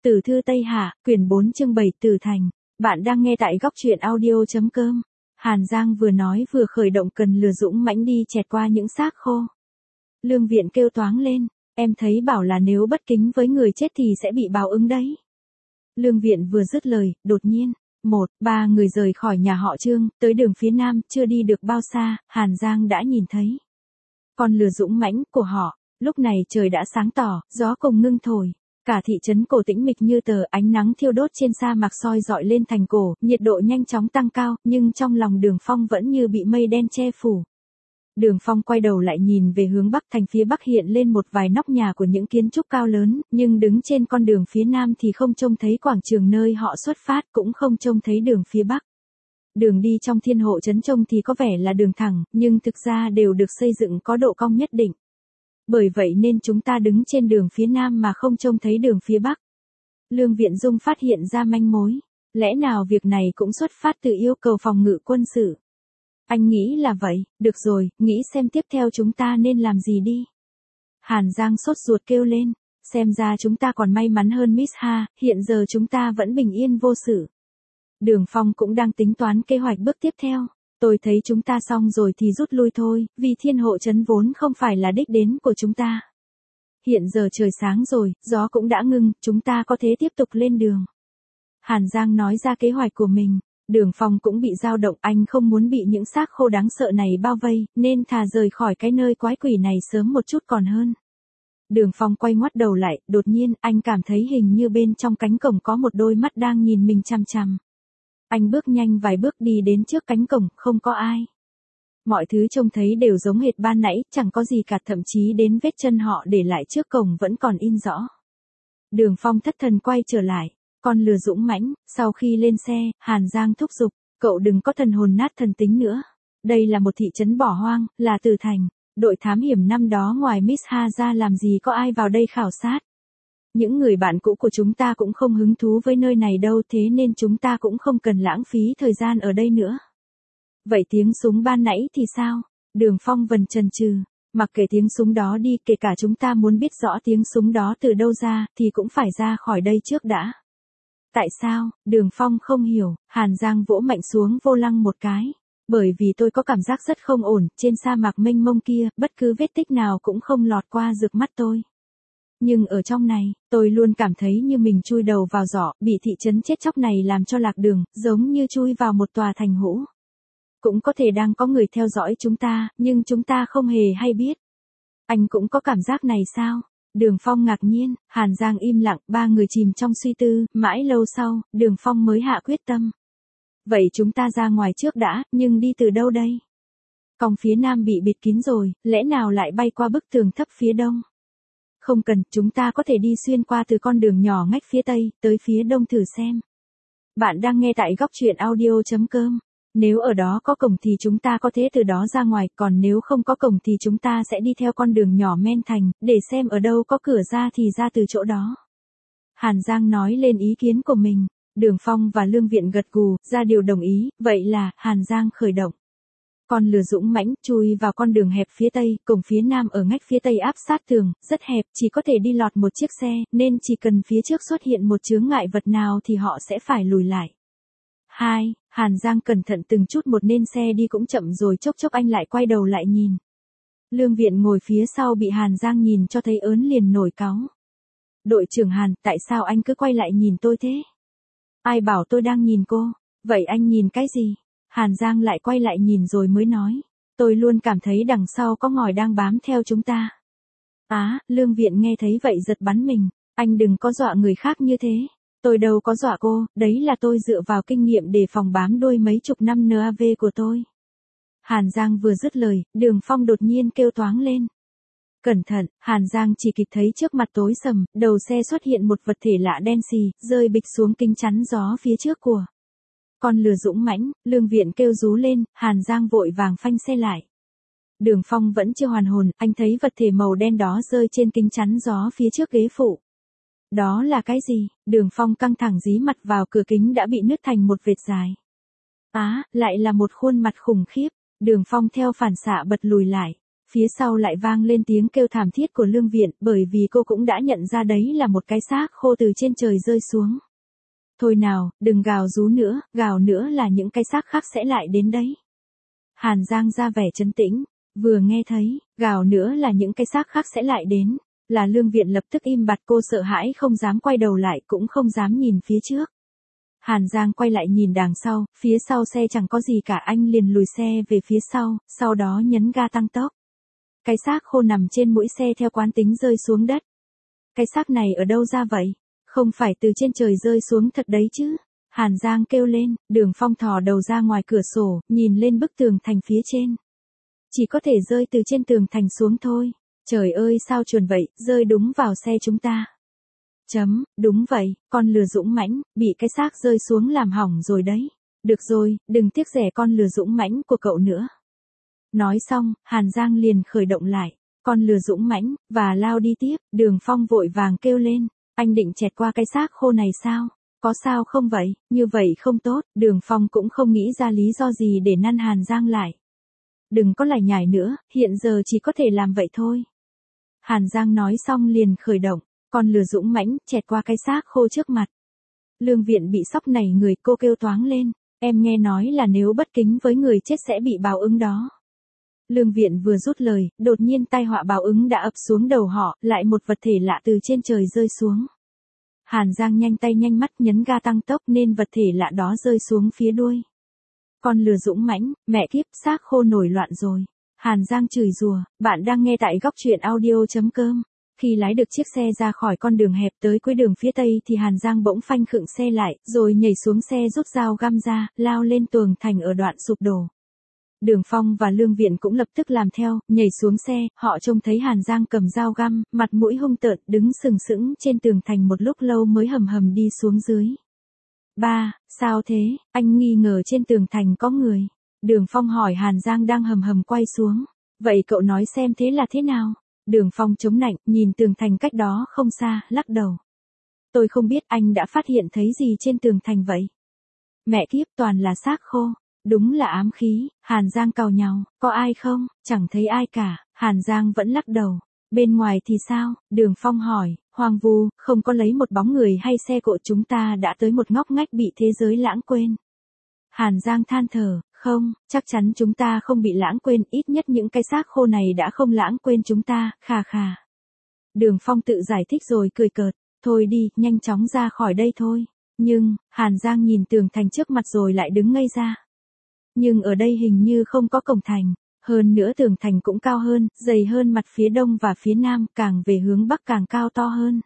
Tử thư Tây Hạ, quyển 4 chương 7 Tử Thành. Bạn đang nghe tại góc truyện audio.com. Hàn Giang vừa nói vừa khởi động cần lừa dũng mãnh đi chẹt qua những xác khô. Lương Viện kêu toáng lên, em thấy bảo là nếu bất kính với người chết thì sẽ bị báo ứng đấy. Lương Viện vừa dứt lời, đột nhiên, ba người rời khỏi nhà họ Trương, tới đường phía nam, chưa đi được bao xa, Hàn Giang đã nhìn thấy con lừa dũng mãnh của họ. Lúc này trời đã sáng tỏ, gió cùng ngưng thổi. Cả thị trấn cổ tĩnh mịch như tờ, ánh nắng thiêu đốt trên sa mạc soi dọi lên thành cổ, nhiệt độ nhanh chóng tăng cao, nhưng trong lòng Đường Phong vẫn như bị mây đen che phủ. Đường Phong quay đầu lại nhìn về hướng bắc, thành phía bắc hiện lên một vài nóc nhà của những kiến trúc cao lớn, nhưng đứng trên con đường phía nam thì không trông thấy quảng trường nơi họ xuất phát, cũng không trông thấy đường phía bắc. Đường đi trong thiên hộ trấn trông thì có vẻ là đường thẳng, nhưng thực ra đều được xây dựng có độ cong nhất định. Bởi vậy nên chúng ta đứng trên đường phía nam mà không trông thấy đường phía bắc. Lương Viện Dung phát hiện ra manh mối. Lẽ nào việc này cũng xuất phát từ yêu cầu phòng ngự quân sự? Anh nghĩ là vậy, được rồi, nghĩ xem tiếp theo chúng ta nên làm gì đi. Hàn Giang sốt ruột kêu lên, xem ra chúng ta còn may mắn hơn Miss Ha, hiện giờ chúng ta vẫn bình yên vô sự. Đường Phong cũng đang tính toán kế hoạch bước tiếp theo. Tôi thấy chúng ta xong rồi thì rút lui thôi, vì thiên hộ trấn vốn không phải là đích đến của chúng ta. Hiện giờ trời sáng rồi, gió cũng đã ngưng, chúng ta có thể tiếp tục lên đường. Hàn Giang nói ra kế hoạch của mình. Đường Phong cũng bị dao động, anh không muốn bị những xác khô đáng sợ này bao vây, nên thà rời khỏi cái nơi quái quỷ này sớm một chút còn hơn. Đường Phong quay ngoắt đầu lại, đột nhiên anh cảm thấy hình như bên trong cánh cổng có một đôi mắt đang nhìn mình chằm chằm. Anh bước nhanh vài bước đi đến trước cánh cổng, không có ai. Mọi thứ trông thấy đều giống hệt ban nãy, chẳng có gì cả, thậm chí đến vết chân họ để lại trước cổng vẫn còn in rõ. Đường Phong thất thần quay trở lại, con lừa dũng mãnh, sau khi lên xe, Hàn Giang thúc giục, cậu đừng có thần hồn nát thần tính nữa. Đây là một thị trấn bỏ hoang, là Tử Thành, đội thám hiểm năm đó ngoài Miss Ha ra làm gì có ai vào đây khảo sát. Những người bạn cũ của chúng ta cũng không hứng thú với nơi này đâu, thế nên chúng ta cũng không cần lãng phí thời gian ở đây nữa. Vậy tiếng súng ban nãy thì sao? Đường Phong vần chần chừ, mặc kệ tiếng súng đó đi, kể cả chúng ta muốn biết rõ tiếng súng đó từ đâu ra, thì cũng phải ra khỏi đây trước đã. Tại sao? Đường Phong không hiểu. Hàn Giang vỗ mạnh xuống vô lăng một cái. Bởi vì tôi có cảm giác rất không ổn, trên sa mạc mênh mông kia, bất cứ vết tích nào cũng không lọt qua rực mắt tôi. Nhưng ở trong này, tôi luôn cảm thấy như mình chui đầu vào giỏ, bị thị trấn chết chóc này làm cho lạc đường, giống như chui vào một tòa thành hũ. Cũng có thể đang có người theo dõi chúng ta, nhưng chúng ta không hề hay biết. Anh cũng có cảm giác này sao? Đường Phong ngạc nhiên, Hàn Giang im lặng, ba người chìm trong suy tư, mãi lâu sau, Đường Phong mới hạ quyết tâm. Vậy chúng ta ra ngoài trước đã, nhưng đi từ đâu đây? Còng phía nam bị bịt kín rồi, lẽ nào lại bay qua bức tường thấp phía đông? Không cần, chúng ta có thể đi xuyên qua từ con đường nhỏ ngách phía tây, tới phía đông thử xem. Bạn đang nghe tại góc truyện audio.com. Nếu ở đó có cổng thì chúng ta có thể từ đó ra ngoài, còn nếu không có cổng thì chúng ta sẽ đi theo con đường nhỏ men thành, để xem ở đâu có cửa ra thì ra từ chỗ đó. Hàn Giang nói lên ý kiến của mình. Đường Phong và Lương Viện gật gù, ra điều đồng ý, vậy là, Hàn Giang khởi động. Con lừa dũng mãnh chui vào con đường hẹp phía tây, cổng phía nam ở ngách phía tây áp sát tường, rất hẹp, chỉ có thể đi lọt một chiếc xe, nên chỉ cần phía trước xuất hiện một chướng ngại vật nào thì họ sẽ phải lùi lại. Hàn Giang cẩn thận từng chút một nên xe đi cũng chậm rồi, chốc chốc anh lại quay đầu lại nhìn. Lương Viện ngồi phía sau bị Hàn Giang nhìn cho thấy ớn liền nổi cáu. Đội trưởng Hàn, tại sao anh cứ quay lại nhìn tôi thế? Ai bảo tôi đang nhìn cô? Vậy anh nhìn cái gì? Hàn Giang lại quay lại nhìn rồi mới nói. Tôi luôn cảm thấy đằng sau có ngòi đang bám theo chúng ta. Lương Viện nghe thấy vậy giật bắn mình. Anh đừng có dọa người khác như thế. Tôi đâu có dọa cô, đấy là tôi dựa vào kinh nghiệm để phòng bám đuôi mấy chục năm NAV của tôi. Hàn Giang vừa dứt lời, Đường Phong đột nhiên kêu toáng lên. Cẩn thận, Hàn Giang chỉ kịp thấy trước mặt tối sầm, đầu xe xuất hiện một vật thể lạ đen xì, rơi bịch xuống kính chắn gió phía trước của con lừa dũng mãnh. Lương Viện kêu rú lên, Hàn Giang vội vàng phanh xe lại. Đường Phong vẫn chưa hoàn hồn, anh thấy vật thể màu đen đó rơi trên kính chắn gió phía trước ghế phụ. Đó là cái gì? Đường Phong căng thẳng dí mặt vào cửa kính đã bị nứt thành một vệt dài. Lại là một khuôn mặt khủng khiếp. Đường Phong theo phản xạ bật lùi lại. Phía sau lại vang lên tiếng kêu thảm thiết của Lương Viện, bởi vì cô cũng đã nhận ra đấy là một cái xác khô từ trên trời rơi xuống. Thôi nào, đừng gào rú nữa, gào nữa là những cái xác khác sẽ lại đến đấy. Hàn Giang ra vẻ trấn tĩnh, vừa nghe thấy, gào nữa là những cái xác khác sẽ lại đến, là Lương Viện lập tức im bặt, cô sợ hãi không dám quay đầu lại, cũng không dám nhìn phía trước. Hàn Giang quay lại nhìn đằng sau, phía sau xe chẳng có gì cả, anh liền lùi xe về phía sau đó nhấn ga tăng tốc. Cái xác khô nằm trên mũi xe theo quán tính rơi xuống đất. Cái xác này ở đâu ra vậy? Không phải từ trên trời rơi xuống thật đấy chứ? Hàn Giang kêu lên, Đường Phong thò đầu ra ngoài cửa sổ, nhìn lên bức tường thành phía trên. Chỉ có thể rơi từ trên tường thành xuống thôi. Trời ơi sao chuồn vậy, rơi đúng vào xe chúng ta. Đúng vậy, con lừa dũng mãnh, bị cái xác rơi xuống làm hỏng rồi đấy. Được rồi, đừng tiếc rẻ con lừa dũng mãnh của cậu nữa. Nói xong, Hàn Giang liền khởi động lại, con lừa dũng mãnh, và lao đi tiếp. Đường Phong vội vàng kêu lên, anh định chẹt qua cái xác khô này sao? Có sao không vậy? Như vậy không tốt. Đường Phong cũng không nghĩ ra lý do gì để ngăn Hàn Giang lại. Đừng có lải nhải nữa, hiện giờ chỉ có thể làm vậy thôi. Hàn Giang nói xong liền khởi động, con lừa dũng mãnh, chẹt qua cái xác khô trước mặt. Lương Viện bị sốc nảy người, cô kêu toáng lên, em nghe nói là nếu bất kính với người chết sẽ bị báo ứng đó. Lương Viện vừa dứt lời, đột nhiên tai họa báo ứng đã ập xuống đầu họ, lại một vật thể lạ từ trên trời rơi xuống. Hàn Giang nhanh tay nhanh mắt nhấn ga tăng tốc nên vật thể lạ đó rơi xuống phía đuôi. Con lừa dũng mãnh, mẹ kiếp, xác khô nổi loạn rồi. Hàn Giang chửi rủa, bạn đang nghe tại góc truyện audio.com. Khi lái được chiếc xe ra khỏi con đường hẹp tới cuối đường phía tây thì Hàn Giang bỗng phanh khựng xe lại, rồi nhảy xuống xe rút dao găm ra, lao lên tường thành ở đoạn sụp đổ. Đường Phong và Lương Viện cũng lập tức làm theo, nhảy xuống xe, họ trông thấy Hàn Giang cầm dao găm, mặt mũi hung tợn, đứng sừng sững trên tường thành một lúc lâu mới hầm hầm đi xuống dưới. Ba, sao thế, anh nghi ngờ trên tường thành có người. Đường Phong hỏi Hàn Giang đang hầm hầm quay xuống. Vậy cậu nói xem thế là thế nào? Đường Phong chống nạnh, nhìn tường thành cách đó không xa, lắc đầu. Tôi không biết, anh đã phát hiện thấy gì trên tường thành vậy? Mẹ kiếp, toàn là xác khô. Đúng là ám khí. Hàn Giang cau nhàu, có ai không? Chẳng thấy ai cả. Hàn Giang vẫn lắc đầu. Bên ngoài thì sao? Đường Phong hỏi. Hoang vu, không có lấy một bóng người hay xe cộ, chúng ta đã tới một ngóc ngách bị thế giới lãng quên. Hàn Giang than thở, không, chắc chắn chúng ta không bị lãng quên, ít nhất những cái xác khô này đã không lãng quên chúng ta, khà khà. Đường Phong tự giải thích rồi cười cợt, thôi đi, nhanh chóng ra khỏi đây thôi. Nhưng, Hàn Giang nhìn tường thành trước mặt rồi lại đứng ngây ra. Nhưng ở đây hình như không có cổng thành, hơn nữa tường thành cũng cao hơn, dày hơn mặt phía đông và phía nam, càng về hướng bắc càng cao to hơn.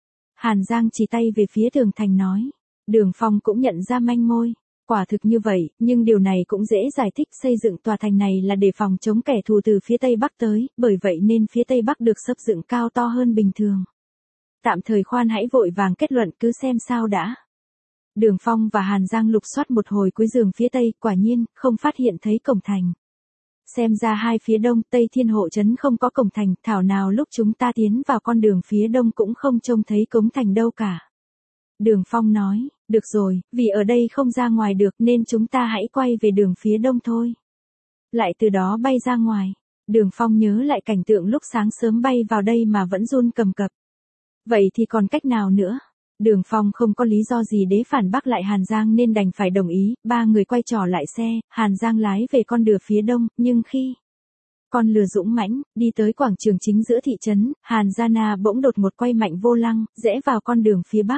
Hàn Giang chỉ tay về phía tường thành nói. Đường Phong cũng nhận ra manh mối. Quả thực như vậy, nhưng điều này cũng dễ giải thích, xây dựng tòa thành này là để phòng chống kẻ thù từ phía Tây Bắc tới, bởi vậy nên phía Tây Bắc được xây dựng cao to hơn bình thường. Tạm thời khoan hãy vội vàng kết luận, cứ xem sao đã. Đường Phong và Hàn Giang lục soát một hồi cuối giường phía Tây, quả nhiên, không phát hiện thấy cổng thành. Xem ra hai phía Đông, Tây Thiên Hộ Trấn không có cổng thành, thảo nào lúc chúng ta tiến vào con đường phía Đông cũng không trông thấy cổng thành đâu cả. Đường Phong nói, được rồi, vì ở đây không ra ngoài được nên chúng ta hãy quay về đường phía đông thôi. Lại từ đó bay ra ngoài. Đường Phong nhớ lại cảnh tượng lúc sáng sớm bay vào đây mà vẫn run cầm cập. Vậy thì còn cách nào nữa? Đường Phong không có lý do gì để phản bác lại Hàn Giang nên đành phải đồng ý, ba người quay trò lại xe, Hàn Giang lái về con đường phía đông, nhưng khi con lừa dũng mãnh, đi tới quảng trường chính giữa thị trấn, Hàn Giang bỗng đột một quay mạnh vô lăng, rẽ vào con đường phía bắc.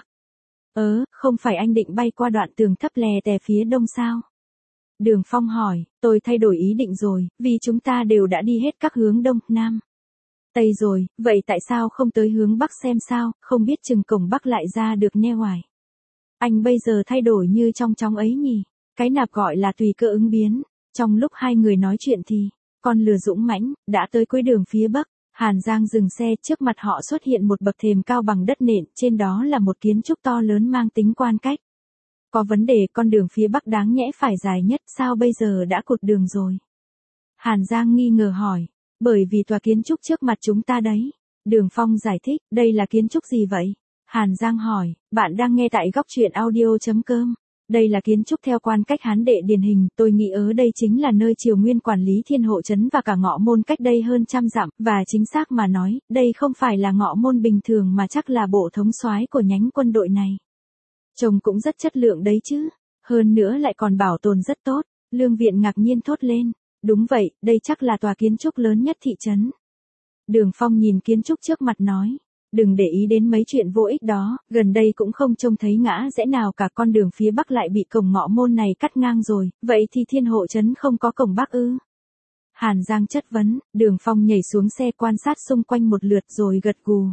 Không phải anh định bay qua đoạn tường thấp lè tè phía đông sao? Đường Phong hỏi, tôi thay đổi ý định rồi, vì chúng ta đều đã đi hết các hướng đông, nam, tây rồi, vậy tại sao không tới hướng bắc xem sao, không biết chừng cổng bắc lại ra được ne hoài. Anh bây giờ thay đổi như trong chóng ấy nhỉ, cái nạp gọi là tùy cơ ứng biến. Trong lúc hai người nói chuyện thì, con lừa dũng mãnh, đã tới cuối đường phía bắc. Hàn Giang dừng xe, trước mặt họ xuất hiện một bậc thềm cao bằng đất nện, trên đó là một kiến trúc to lớn mang tính quan cách. Có vấn đề, con đường phía bắc đáng nhẽ phải dài nhất, sao bây giờ đã cụt đường rồi? Hàn Giang nghi ngờ hỏi, bởi vì tòa kiến trúc trước mặt chúng ta đấy. Đường Phong giải thích, đây là kiến trúc gì vậy? Hàn Giang hỏi, bạn đang nghe tại góc truyện audio.com. Đây là kiến trúc theo quan cách Hán đệ điển hình, tôi nghĩ ở đây chính là nơi Triều Nguyên quản lý Thiên Hộ trấn và cả Ngọ Môn cách đây hơn trăm dặm, và chính xác mà nói, đây không phải là Ngọ Môn bình thường mà chắc là bộ thống soái của nhánh quân đội này. Trông cũng rất chất lượng đấy chứ, hơn nữa lại còn bảo tồn rất tốt. Lương Viện ngạc nhiên thốt lên, đúng vậy, đây chắc là tòa kiến trúc lớn nhất thị trấn. Đường Phong nhìn kiến trúc trước mặt nói, đừng để ý đến mấy chuyện vô ích đó, gần đây cũng không trông thấy ngã rẽ nào cả, con đường phía bắc lại bị cổng Ngọ Môn này cắt ngang rồi, vậy thì Thiên Hộ trấn không có cổng bắc ư? Hàn Giang chất vấn, Đường Phong nhảy xuống xe quan sát xung quanh một lượt rồi gật gù.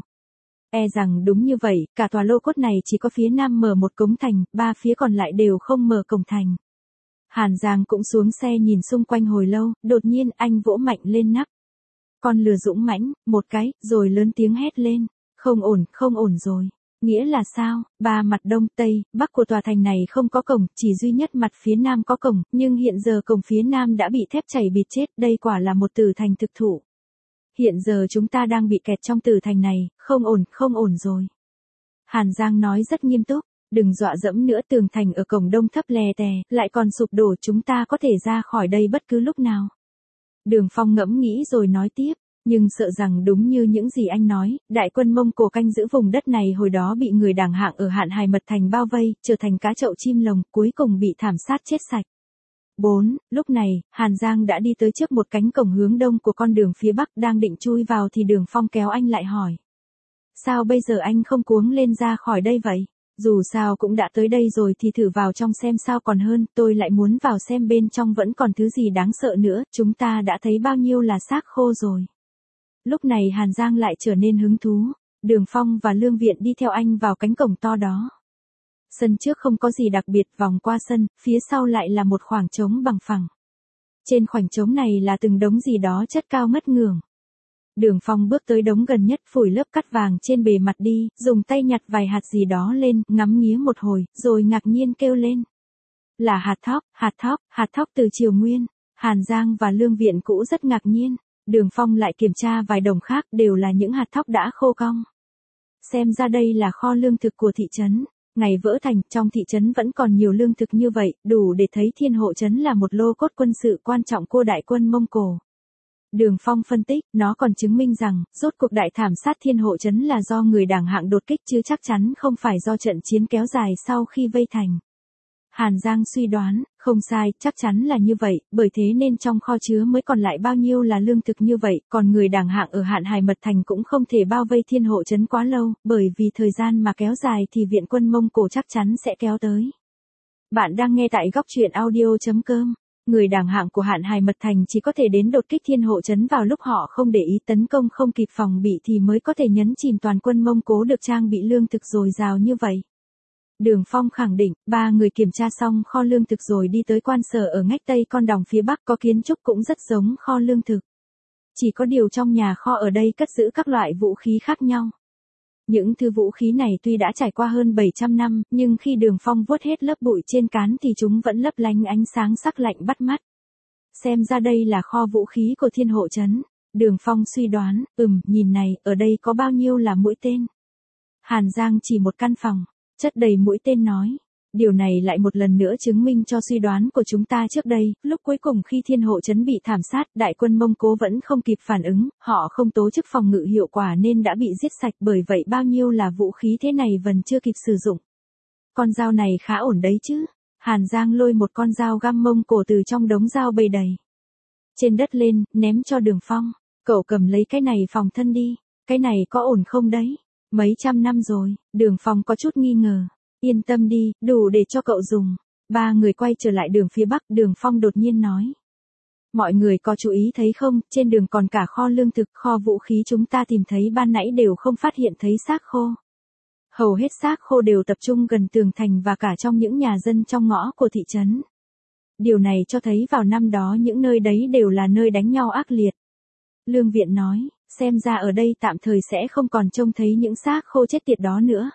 E rằng đúng như vậy, cả tòa lô cốt này chỉ có phía nam mở một cống thành, ba phía còn lại đều không mở cổng thành. Hàn Giang cũng xuống xe nhìn xung quanh hồi lâu, đột nhiên anh vỗ mạnh lên nắp. Con lừa dũng mãnh, một cái, rồi lớn tiếng hét lên. Không ổn rồi. Nghĩa là sao? Ba mặt đông, tây, bắc của tòa thành này không có cổng, chỉ duy nhất mặt phía nam có cổng, nhưng hiện giờ cổng phía nam đã bị thép chảy bịt chết, đây quả là một tử thành thực thụ. Hiện giờ chúng ta đang bị kẹt trong tử thành này, không ổn rồi. Hàn Giang nói rất nghiêm túc, đừng dọa dẫm nữa, tường thành ở cổng đông thấp lè tè, lại còn sụp đổ, chúng ta có thể ra khỏi đây bất cứ lúc nào. Đường Phong ngẫm nghĩ rồi nói tiếp, nhưng sợ rằng đúng như những gì anh nói, đại quân Mông Cổ canh giữ vùng đất này hồi đó bị người đảng hạng ở Hạn Hài Mật Thành bao vây, trở thành cá chậu chim lồng, cuối cùng bị thảm sát chết sạch. 4. Lúc này, Hàn Giang đã đi tới trước một cánh cổng hướng đông của con đường phía bắc, đang định chui vào thì Đường Phong kéo anh lại hỏi. Sao bây giờ anh không cuống lên ra khỏi đây vậy? Dù sao cũng đã tới đây rồi thì thử vào trong xem sao còn hơn, tôi lại muốn vào xem bên trong vẫn còn thứ gì đáng sợ nữa, chúng ta đã thấy bao nhiêu là xác khô rồi. Lúc này Hàn Giang lại trở nên hứng thú, Đường Phong và Lương Viện đi theo anh vào cánh cổng to đó. Sân trước không có gì đặc biệt, vòng qua sân, phía sau lại là một khoảng trống bằng phẳng. Trên khoảng trống này là từng đống gì đó chất cao ngất ngưởng. Đường Phong bước tới đống gần nhất, phủi lớp cát vàng trên bề mặt đi, dùng tay nhặt vài hạt gì đó lên, ngắm nghía một hồi, rồi ngạc nhiên kêu lên. Là hạt thóc từ Triều Nguyên. Hàn Giang và Lương Viện cũng rất ngạc nhiên. Đường Phong lại kiểm tra vài đồng khác, đều là những hạt thóc đã khô cong. Xem ra đây là kho lương thực của thị trấn. Ngày vỡ thành, trong thị trấn vẫn còn nhiều lương thực như vậy, đủ để thấy Thiên Hộ trấn là một lô cốt quân sự quan trọng của đại quân Mông Cổ. Đường Phong phân tích, nó còn chứng minh rằng, rốt cuộc đại thảm sát Thiên Hộ trấn là do người đảng hạng đột kích chứ chắc chắn không phải do trận chiến kéo dài sau khi vây thành. Hàn Giang suy đoán, không sai, chắc chắn là như vậy, bởi thế nên trong kho chứa mới còn lại bao nhiêu là lương thực như vậy, còn người đảng hạng ở Hạn Hài Mật Thành cũng không thể bao vây Thiên Hộ trấn quá lâu, bởi vì thời gian mà kéo dài thì viện quân Mông Cổ chắc chắn sẽ kéo tới. Bạn đang nghe tại góc truyện audio.com. Người đảng hạng của Hạn Hài Mật Thành chỉ có thể đến đột kích Thiên Hộ trấn vào lúc họ không để ý, tấn công không kịp phòng bị thì mới có thể nhấn chìm toàn quân Mông Cổ được trang bị lương thực dồi dào như vậy. Đường Phong khẳng định, ba người kiểm tra xong kho lương thực rồi đi tới quan sở ở ngách tây con đồng phía bắc, có kiến trúc cũng rất giống kho lương thực. Chỉ có điều trong nhà kho ở đây cất giữ các loại vũ khí khác nhau. Những thứ vũ khí này tuy đã trải qua hơn 700 năm, nhưng khi Đường Phong vuốt hết lớp bụi trên cán thì chúng vẫn lấp lánh ánh sáng sắc lạnh bắt mắt. Xem ra đây là kho vũ khí của Thiên Hộ trấn. Đường Phong suy đoán, nhìn này, ở đây có bao nhiêu là mũi tên. Hàn Giang chỉ một căn phòng, chất đầy mũi tên nói. Điều này lại một lần nữa chứng minh cho suy đoán của chúng ta trước đây, lúc cuối cùng khi Thiên Hộ trấn bị thảm sát, đại quân Mông Cổ vẫn không kịp phản ứng, họ không tố chức phòng ngự hiệu quả nên đã bị giết sạch, bởi vậy bao nhiêu là vũ khí thế này vẫn chưa kịp sử dụng. Con dao này khá ổn đấy chứ. Hàn Giang lôi một con dao găm Mông Cổ từ trong đống dao bầy đầy trên đất lên, ném cho Đường Phong. Cậu cầm lấy cái này phòng thân đi, cái này có ổn không đấy? Mấy trăm năm rồi, Đường Phong có chút nghi ngờ. Yên tâm đi, đủ để cho cậu dùng. Ba người quay trở lại đường phía bắc, Đường Phong đột nhiên nói. Mọi người có chú ý thấy không, trên đường còn cả kho lương thực, kho vũ khí chúng ta tìm thấy ban nãy đều không phát hiện thấy xác khô. Hầu hết xác khô đều tập trung gần tường thành và cả trong những nhà dân trong ngõ của thị trấn. Điều này cho thấy vào năm đó những nơi đấy đều là nơi đánh nhau ác liệt. Lương Viện nói, xem ra ở đây tạm thời sẽ không còn trông thấy những xác khô chết tiệt đó nữa.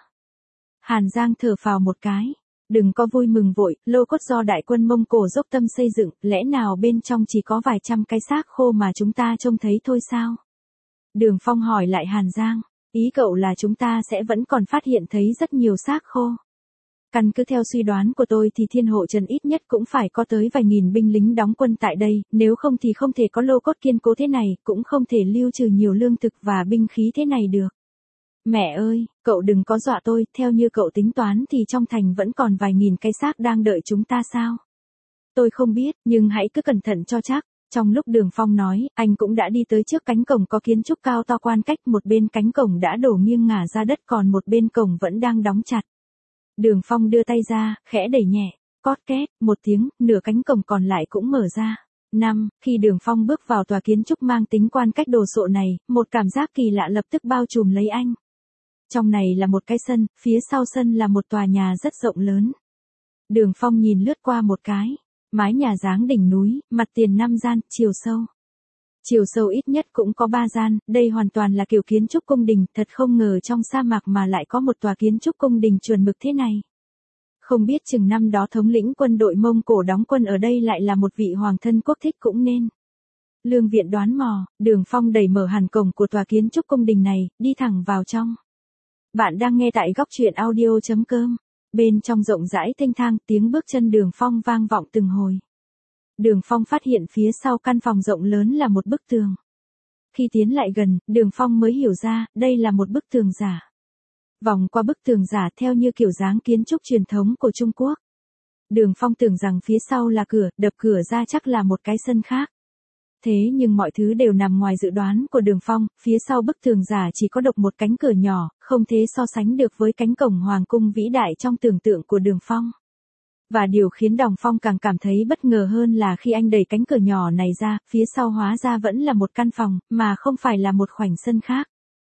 Hàn Giang thở phào một cái. Đừng có vui mừng vội, lô cốt do đại quân Mông Cổ dốc tâm xây dựng, lẽ nào bên trong chỉ có vài trăm cái xác khô mà chúng ta trông thấy thôi sao? Đường Phong hỏi lại Hàn Giang, ý cậu là chúng ta sẽ vẫn còn phát hiện thấy rất nhiều xác khô. Căn cứ theo suy đoán của tôi thì Thiên Hộ Trần ít nhất cũng phải có tới vài nghìn binh lính đóng quân tại đây, nếu không thì không thể có lô cốt kiên cố thế này, cũng không thể lưu trừ nhiều lương thực và binh khí thế này được. Mẹ ơi, cậu đừng có dọa tôi, theo như cậu tính toán thì trong thành vẫn còn vài nghìn cái xác đang đợi chúng ta sao? Tôi không biết, nhưng hãy cứ cẩn thận cho chắc. Trong lúc Đường Phong nói, anh cũng đã đi tới trước cánh cổng có kiến trúc cao to quan cách, một bên cánh cổng đã đổ nghiêng ngả ra đất còn một bên cổng vẫn đang đóng chặt. Đường Phong đưa tay ra, khẽ đẩy nhẹ, cót két, một tiếng, nửa cánh cổng còn lại cũng mở ra. Khi Đường Phong bước vào tòa kiến trúc mang tính quan cách đồ sộ này, một cảm giác kỳ lạ lập tức bao trùm lấy anh. Trong này là một cái sân, phía sau sân là một tòa nhà rất rộng lớn. Đường Phong nhìn lướt qua một cái. Mái nhà dáng đỉnh núi, mặt tiền 5 gian, chiều sâu. Chiều sâu ít nhất cũng có 3 gian, đây hoàn toàn là kiểu kiến trúc cung đình, thật không ngờ trong sa mạc mà lại có một tòa kiến trúc cung đình chuẩn mực thế này. Không biết chừng năm đó thống lĩnh quân đội Mông Cổ đóng quân ở đây lại là một vị hoàng thân quốc thích cũng nên. Lương Viện đoán mò, Đường Phong đẩy mở hẳn cổng của tòa kiến trúc cung đình này, đi thẳng vào trong. Bạn đang nghe tại góc truyện audio.com. Bên trong rộng rãi thênh thang, tiếng bước chân Đường Phong vang vọng từng hồi. Đường Phong phát hiện phía sau căn phòng rộng lớn là một bức tường. Khi tiến lại gần, Đường Phong mới hiểu ra, đây là một bức tường giả. Vòng qua bức tường giả theo như kiểu dáng kiến trúc truyền thống của Trung Quốc. Đường Phong tưởng rằng phía sau là cửa, đập cửa ra chắc là một cái sân khác. Thế nhưng mọi thứ đều nằm ngoài dự đoán của Đường Phong, phía sau bức tường giả chỉ có độc một cánh cửa nhỏ, không thể so sánh được với cánh cổng hoàng cung vĩ đại trong tưởng tượng của Đường Phong. Và điều khiến Đường Phong càng cảm thấy bất ngờ hơn là khi anh đẩy cánh cửa nhỏ này ra, phía sau hóa ra vẫn là một căn phòng, mà không phải là một khoảnh sân khác.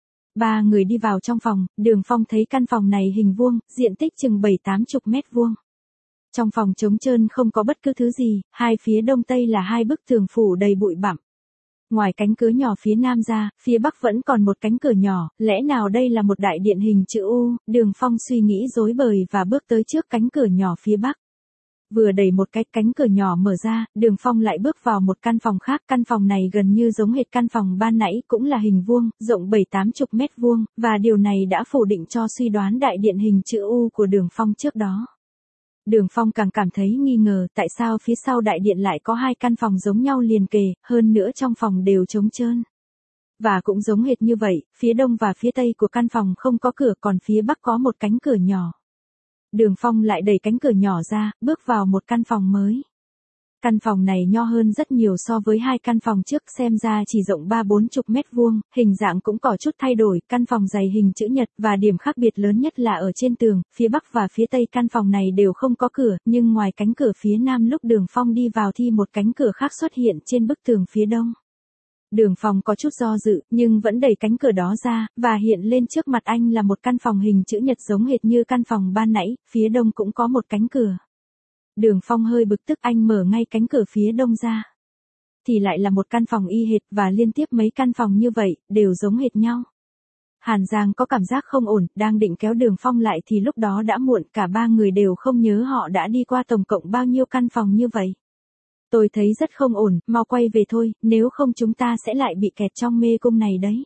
3 người đi vào trong phòng, Đường Phong thấy căn phòng này hình vuông, diện tích chừng 7-80 mét vuông. Trong phòng trống trơn không có bất cứ thứ gì, hai phía đông tây là hai bức tường phủ đầy bụi bặm. Ngoài cánh cửa nhỏ phía nam ra, phía bắc vẫn còn một cánh cửa nhỏ, lẽ nào đây là một đại điện hình chữ U, Đường Phong suy nghĩ rối bời và bước tới trước cánh cửa nhỏ phía bắc. Vừa đẩy một cái cánh cửa nhỏ mở ra, Đường Phong lại bước vào một căn phòng khác, căn phòng này gần như giống hệt căn phòng ban nãy, cũng là hình vuông, rộng 7-80 mét vuông, và điều này đã phủ định cho suy đoán đại điện hình chữ U của Đường Phong trước đó. Đường Phong càng cảm thấy nghi ngờ tại sao phía sau đại điện lại có 2 căn phòng giống nhau liền kề, hơn nữa trong phòng đều trống trơn. Và cũng giống hệt như vậy, phía đông và phía tây của căn phòng không có cửa, còn phía bắc có một cánh cửa nhỏ. Đường Phong lại đẩy cánh cửa nhỏ ra, bước vào một căn phòng mới. Căn phòng này nho hơn rất nhiều so với 2 căn phòng trước, xem ra chỉ rộng 30-40 mét vuông, hình dạng cũng có chút thay đổi, căn phòng dày hình chữ nhật, và điểm khác biệt lớn nhất là ở trên tường, phía bắc và phía tây căn phòng này đều không có cửa, nhưng ngoài cánh cửa phía nam lúc Đường Phong đi vào thì một cánh cửa khác xuất hiện trên bức tường phía đông. Đường Phong có chút do dự, nhưng vẫn đẩy cánh cửa đó ra, và hiện lên trước mặt anh là một căn phòng hình chữ nhật giống hệt như căn phòng ban nãy, phía đông cũng có một cánh cửa. Đường Phong hơi bực tức, anh mở ngay cánh cửa phía đông ra. Thì lại là một căn phòng y hệt, và liên tiếp mấy căn phòng như vậy, đều giống hệt nhau. Hàn Giang có cảm giác không ổn, đang định kéo Đường Phong lại thì lúc đó đã muộn, cả 3 người đều không nhớ họ đã đi qua tổng cộng bao nhiêu căn phòng như vậy. Tôi thấy rất không ổn, mau quay về thôi, nếu không chúng ta sẽ lại bị kẹt trong mê cung này đấy.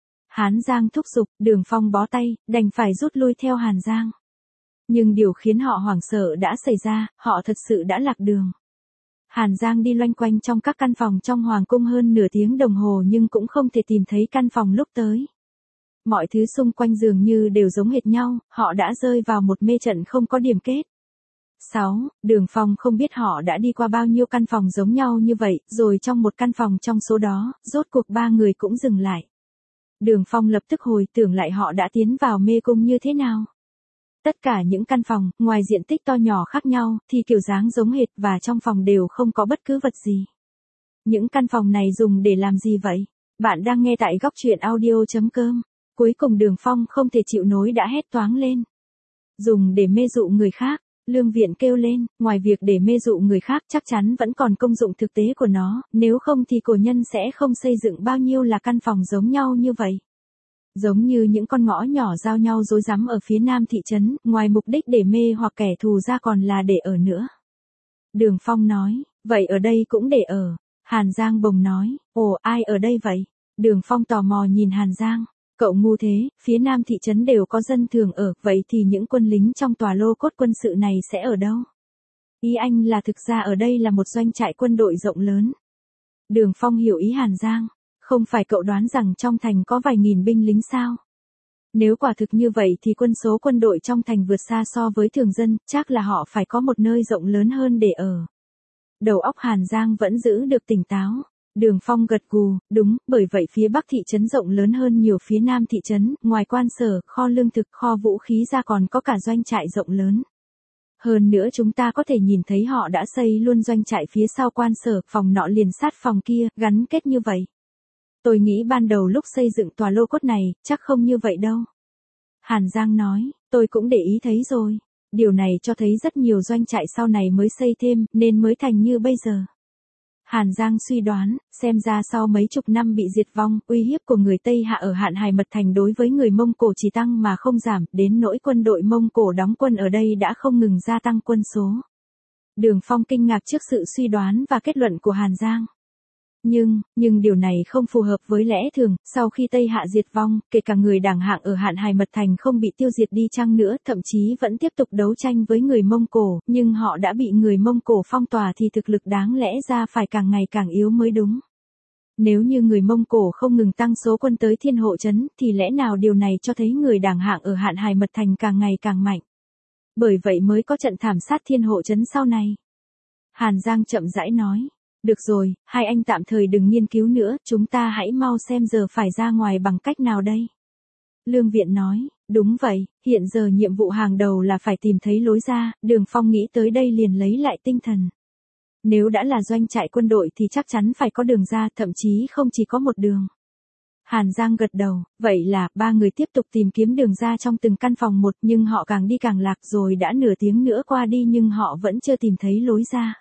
Hàn Giang thúc giục, Đường Phong bó tay, đành phải rút lui theo Hàn Giang. Nhưng điều khiến họ hoảng sợ đã xảy ra, họ thật sự đã lạc đường. Hàn Giang đi loanh quanh trong các căn phòng trong hoàng cung hơn nửa tiếng đồng hồ nhưng cũng không thể tìm thấy căn phòng lúc tới. Mọi thứ xung quanh dường như đều giống hệt nhau, họ đã rơi vào một mê trận không có điểm kết. 6. Đường Phong không biết họ đã đi qua bao nhiêu căn phòng giống nhau như vậy, rồi trong một căn phòng trong số đó, rốt cuộc 3 người cũng dừng lại. Đường Phong lập tức hồi tưởng lại họ đã tiến vào mê cung như thế nào. Tất cả những căn phòng, ngoài diện tích to nhỏ khác nhau, thì kiểu dáng giống hệt và trong phòng đều không có bất cứ vật gì. Những căn phòng này dùng để làm gì vậy? Bạn đang nghe tại góc truyện audio.com. Cuối cùng Đường Phong không thể chịu nổi đã hét toáng lên. Dùng để mê dụ người khác. Lương Viện kêu lên, ngoài việc để mê dụ người khác chắc chắn vẫn còn công dụng thực tế của nó, nếu không thì cổ nhân sẽ không xây dựng bao nhiêu là căn phòng giống nhau như vậy. Giống như những con ngõ nhỏ giao nhau rối rắm ở phía nam thị trấn, ngoài mục đích để mê hoặc kẻ thù ra còn là để ở nữa. Đường Phong nói, vậy ở đây cũng để ở. Hàn Giang bồng nói, ồ ai ở đây vậy? Đường Phong tò mò nhìn Hàn Giang. Cậu ngu thế, phía nam thị trấn đều có dân thường ở, vậy thì những quân lính trong tòa lô cốt quân sự này sẽ ở đâu? Ý anh là thực ra ở đây là một doanh trại quân đội rộng lớn. Đường Phong hiểu ý Hàn Giang. Không phải cậu đoán rằng trong thành có vài nghìn binh lính sao? Nếu quả thực như vậy thì quân số quân đội trong thành vượt xa so với thường dân, chắc là họ phải có một nơi rộng lớn hơn để ở. Đầu óc Hàn Giang vẫn giữ được tỉnh táo. Đường Phong gật gù, đúng, bởi vậy phía bắc thị trấn rộng lớn hơn nhiều phía nam thị trấn, ngoài quan sở, kho lương thực, kho vũ khí ra còn có cả doanh trại rộng lớn. Hơn nữa chúng ta có thể nhìn thấy họ đã xây luôn doanh trại phía sau quan sở, phòng nọ liền sát phòng kia, gắn kết như vậy. Tôi nghĩ ban đầu lúc xây dựng tòa lô cốt này, chắc không như vậy đâu. Hàn Giang nói, tôi cũng để ý thấy rồi. Điều này cho thấy rất nhiều doanh trại sau này mới xây thêm, nên mới thành như bây giờ. Hàn Giang suy đoán, xem ra sau mấy chục năm bị diệt vong, uy hiếp của người Tây Hạ ở Hạn Hải Mật Thành đối với người Mông Cổ chỉ tăng mà không giảm, đến nỗi quân đội Mông Cổ đóng quân ở đây đã không ngừng gia tăng quân số. Đường Phong kinh ngạc trước sự suy đoán và kết luận của Hàn Giang. Nhưng điều này không phù hợp với lẽ thường, sau khi Tây Hạ diệt vong, kể cả người đảng hạng ở Hạn Hải Mật Thành không bị tiêu diệt đi chăng nữa, thậm chí vẫn tiếp tục đấu tranh với người Mông Cổ, nhưng họ đã bị người Mông Cổ phong tỏa thì thực lực đáng lẽ ra phải càng ngày càng yếu mới đúng. Nếu như người Mông Cổ không ngừng tăng số quân tới Thiên Hộ Trấn, thì lẽ nào điều này cho thấy người đảng hạng ở Hạn Hải Mật Thành càng ngày càng mạnh. Bởi vậy mới có trận thảm sát Thiên Hộ Trấn sau này. Hàn Giang chậm rãi nói. Được rồi, hai anh tạm thời đừng nghiên cứu nữa, chúng ta hãy mau xem giờ phải ra ngoài bằng cách nào đây. Lương Viện nói, đúng vậy, hiện giờ nhiệm vụ hàng đầu là phải tìm thấy lối ra, Đường Phong nghĩ tới đây liền lấy lại tinh thần. Nếu đã là doanh trại quân đội thì chắc chắn phải có đường ra, thậm chí không chỉ có một đường. Hàn Giang gật đầu, vậy là ba người tiếp tục tìm kiếm đường ra trong từng căn phòng một, nhưng họ càng đi càng lạc, rồi đã nửa tiếng nữa qua đi nhưng họ vẫn chưa tìm thấy lối ra.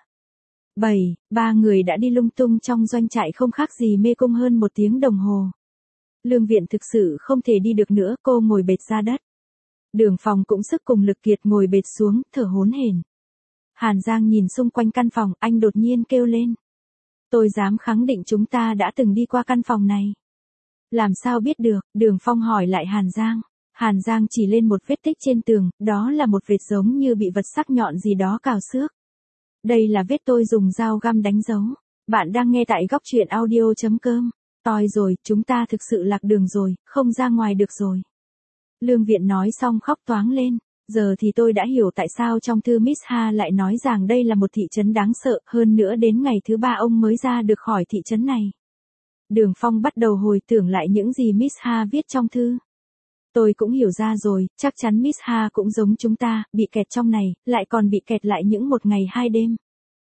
Ba người đã đi lung tung trong doanh trại không khác gì mê cung hơn 1 tiếng đồng hồ. Lương Viện thực sự không thể đi được nữa, cô ngồi bệt ra đất. Đường Phong cũng sức cùng lực kiệt ngồi bệt xuống, thở hổn hển. Hàn Giang nhìn xung quanh căn phòng, anh đột nhiên kêu lên. Tôi dám khẳng định chúng ta đã từng đi qua căn phòng này. Làm sao biết được? Đường Phong hỏi lại Hàn Giang. Hàn Giang chỉ lên một vết tích trên tường, đó là một vệt giống như bị vật sắc nhọn gì đó cào xước. Đây là vết tôi dùng dao găm đánh dấu. Bạn đang nghe tại góc truyện audio.com. Toi rồi, chúng ta thực sự lạc đường rồi, không ra ngoài được rồi. Lương Viện nói xong khóc toáng lên. Giờ thì tôi đã hiểu tại sao trong thư Miss Ha lại nói rằng đây là một thị trấn đáng sợ, hơn nữa đến ngày thứ 3 ông mới ra được khỏi thị trấn này. Đường Phong bắt đầu hồi tưởng lại những gì Miss Ha viết trong thư. Tôi cũng hiểu ra rồi, chắc chắn Miss Ha cũng giống chúng ta, bị kẹt trong này, lại còn bị kẹt lại những 1 ngày 2 đêm.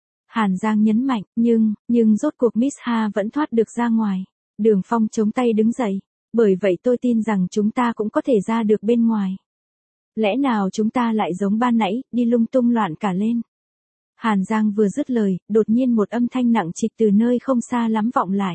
Hàn Giang nhấn mạnh, nhưng rốt cuộc Miss Ha vẫn thoát được ra ngoài. Đường Phong chống tay đứng dậy. Bởi vậy tôi tin rằng chúng ta cũng có thể ra được bên ngoài. Lẽ nào chúng ta lại giống ban nãy, đi lung tung loạn cả lên. Hàn Giang vừa dứt lời, đột nhiên một âm thanh nặng trịch từ nơi không xa lắm vọng lại.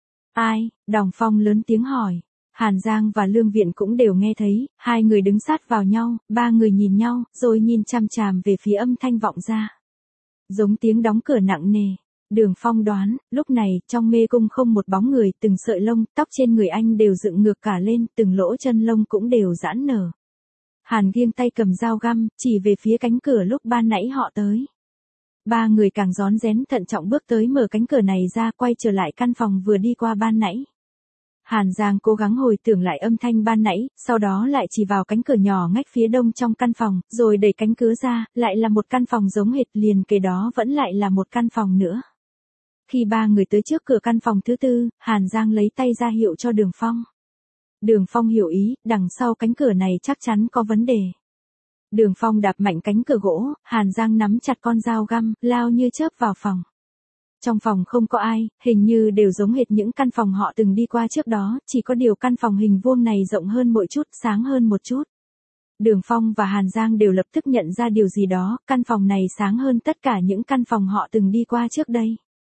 Ai? Đòng Phong lớn tiếng hỏi. Hàn Giang và Lương Viện cũng đều nghe thấy, hai người đứng sát vào nhau, ba người nhìn nhau, rồi nhìn chằm chằm về phía âm thanh vọng ra. Giống tiếng đóng cửa nặng nề. Đường Phong đoán, lúc này, trong mê cung không một bóng người, từng sợi lông, tóc trên người anh đều dựng ngược cả lên, từng lỗ chân lông cũng đều giãn nở. Hàn nghiêng tay cầm dao găm, chỉ về phía cánh cửa lúc ban nãy họ tới. Ba người càng rón rén thận trọng bước tới mở cánh cửa này ra, quay trở lại căn phòng vừa đi qua ban nãy. Hàn Giang cố gắng hồi tưởng lại âm thanh ban nãy, sau đó lại chỉ vào cánh cửa nhỏ ngách phía đông trong căn phòng, rồi đẩy cánh cửa ra, lại là một căn phòng giống hệt, liền kế đó vẫn lại là một căn phòng nữa. Khi ba người tới trước cửa căn phòng thứ tư, Hàn Giang lấy tay ra hiệu cho Đường Phong. Đường Phong hiểu ý, đằng sau cánh cửa này chắc chắn có vấn đề. Đường Phong đạp mạnh cánh cửa gỗ, Hàn Giang nắm chặt con dao găm, lao như chớp vào phòng. Trong phòng không có ai, hình như đều giống hệt những căn phòng họ từng đi qua trước đó, chỉ có điều căn phòng hình vuông này rộng hơn một chút, sáng hơn một chút. Đường Phong và Hàn Giang đều lập tức nhận ra điều gì đó, căn phòng này sáng hơn tất cả những căn phòng họ từng đi qua trước đây.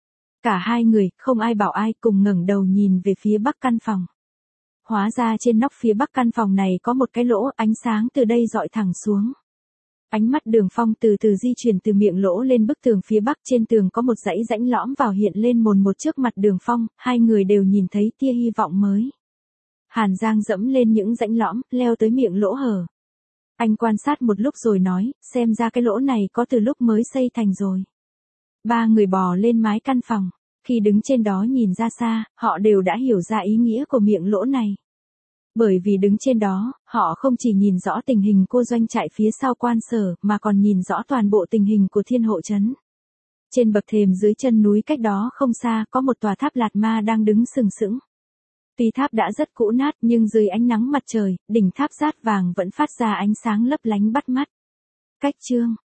Cả hai người, không ai bảo ai, cùng ngẩng đầu nhìn về phía bắc căn phòng. Hóa ra trên nóc phía bắc căn phòng này có một cái lỗ, ánh sáng từ đây dọi thẳng xuống. Ánh mắt Đường Phong từ từ di chuyển từ miệng lỗ lên bức tường phía bắc, trên tường có một dãy rãnh lõm vào hiện lên mồn một trước mặt Đường Phong, hai người đều nhìn thấy tia hy vọng mới. Hàn Giang dẫm lên những rãnh lõm, leo tới miệng lỗ hở. Anh quan sát một lúc rồi nói, xem ra cái lỗ này có từ lúc mới xây thành rồi. Ba người bò lên mái căn phòng. Khi đứng trên đó nhìn ra xa, họ đều đã hiểu ra ý nghĩa của miệng lỗ này. Bởi vì đứng trên đó, họ không chỉ nhìn rõ tình hình cô doanh trại phía sau quan sở, mà còn nhìn rõ toàn bộ tình hình của Thiên Hộ trấn. Trên bậc thềm dưới chân núi cách đó không xa có một tòa tháp Lạt Ma đang đứng sừng sững. Tuy tháp đã rất cũ nát nhưng dưới ánh nắng mặt trời, đỉnh tháp rát vàng vẫn phát ra ánh sáng lấp lánh bắt mắt. Cách chương